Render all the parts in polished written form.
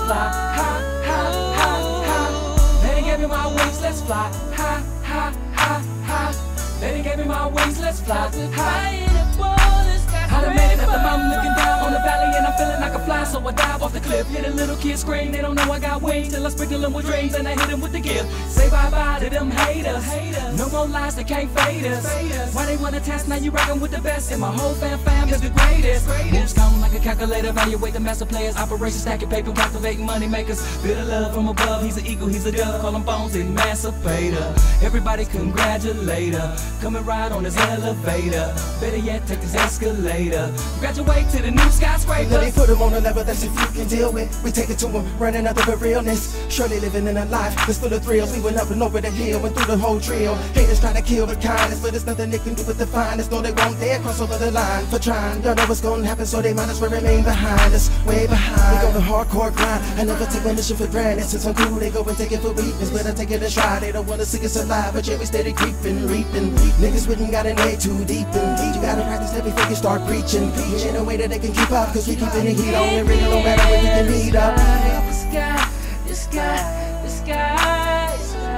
fly. Ha, ha, ha, ha. They done gave me my wings, let's fly. Ha, ha, ha, ha. They done gave me my wings, let's fly. Ha. I done made it up the mountain looking down on the valley and I'm feeling like a fly, so I dive off the cliff. Hear the little kids scream, they don't know I got wings till I sprinkle them with dreams and I hit them with the gift. Say bye-bye to them haters. No more lies, they can't fade us. Why they wanna test? Now you rockin' with the best and my whole fam is the greatest. Moves count like a calculator, evaluate the master players. Operation stacking paper, captivating money makers. Bit of love from above, he's an eagle, he's a dove. Call him Bones, emancipator. Everybody congratulate her. Come and ride on this elevator. Better yet, take this escalator. Graduate to the new skyscraper. Now they put him on a level that's if you can deal with. We take it to him, running out of the realness. Surely living in a life that's full of thrills. We went up and over the hill and through the whole trail. Haters try to kill with kindness, but there's nothing they can do with the finest. No, they won't dare cross over the line for trying. Don't know what's gonna happen, so they might as well remain behind us, way behind. We go the hardcore grind. I never take my mission for granted. Since I'm cool, they go and take it for weakness, but I take it a try. They don't wanna see us alive, but yeah, we steady creeping, reaping. Niggas wouldn't got an way too deep in. You gotta practice every figure, start preaching. In a way that they can keep up, cause we keeping the heat on and ring no matter when we can meet up. The sky, the sky, the sky,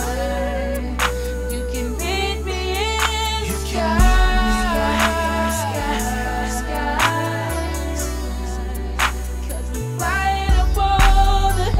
you can meet me in the sky. Cause we flying above the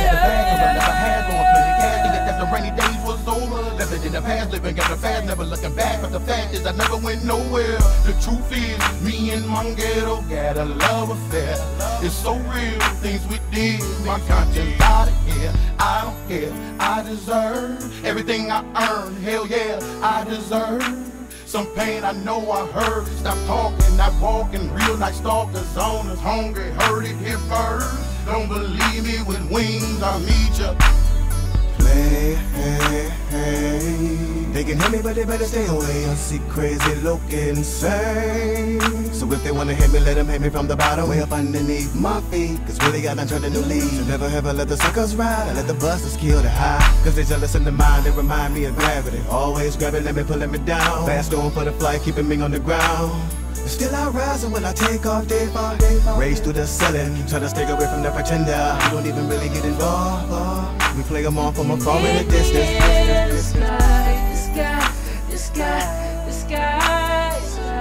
The rainy days was over, living in the past, living in the fast, never looking back. But the fact is I never went nowhere. The truth is, me and my ghetto got a love affair. It's so real, things we did. My conscience out of here. I don't care, I deserve everything I earned. Hell yeah, I deserve some pain. I know I heard. Stop talking, not walking. Real night stalkers on us, hungry. Heard it here first. Don't believe me with wings, I'll meet ya. Hey, hey, hey. They can hear me, but they better stay away. I see crazy, look insane. So if they wanna hit me, let them hit me from the bottom, way up underneath my feet. Cause really I done turned a new leaf. So never ever let the suckers ride. I let the busters kill the high. Cause they jealous in the mind, they remind me of gravity. Always grabbing, let me pulling me down. Fast on for the flight, keeping me on the ground. Still I rise and when I take off day by day, race through the ceiling, try to stay away from the pretender. We don't even really get involved. We play them off from afar in the distance. The sky, the sky, the sky, the sky,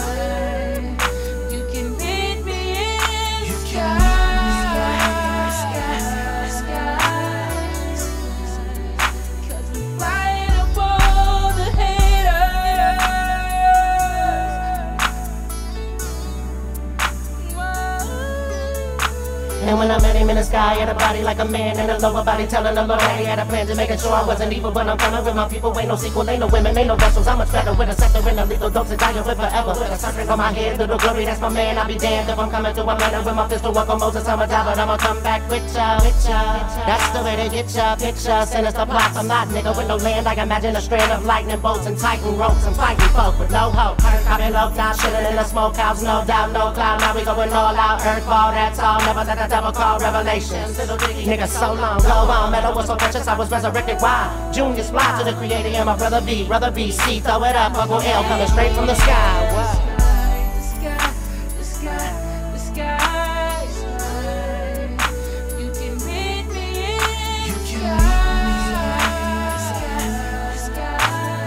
you can meet me in the sky. Cause we flying above the haters. And when I met him in the sky, had a body like a man and a lower body telling the Lord I had a plan to making sure I wasn't evil. But I'm coming with my people, ain't no sequel, ain't no women, ain't no vessels. I'm much better with a sector and a lethal dose and dying with forever. With a suffering on my head, little glory, that's my man. I'll be damned if I'm coming to a manor with my pistol, walk on Moses, I'm a die, but I'ma come back with ya. That's the way they get ya, picture, sinister plots. I'm not nigga with no land, I imagine a strand of lightning bolts and titan ropes and fighting folk with no hope. I've been low down, chilling in the smokehouse, no doubt, no cloud. Now we going all out, earthball, that's all. Never let the devil call revelation. Little diggy nigga so long, go on. Metal was so precious, I was resurrected. Why? Junior's fly to the creator and my brother B, C, throw it up, Uncle L coming straight from the sky. What? The sky, the sky, the sky, you can meet me in the sky.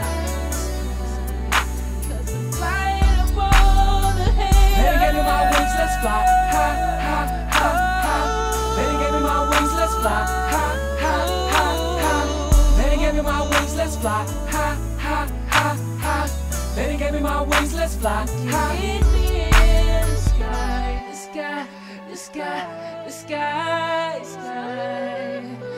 Cause I'm flying above the haters. They done gave me my wings, let's fly. Ha, ha, ha, ha. They done gave me my wings, let's fly. Ha, ha, ha, ha. They done gave me my wings, let's fly. Ha, ha, ha, ha. They done gave me my wings, let's fly. Meet me in the sky, the sky, the sky, the sky, sky.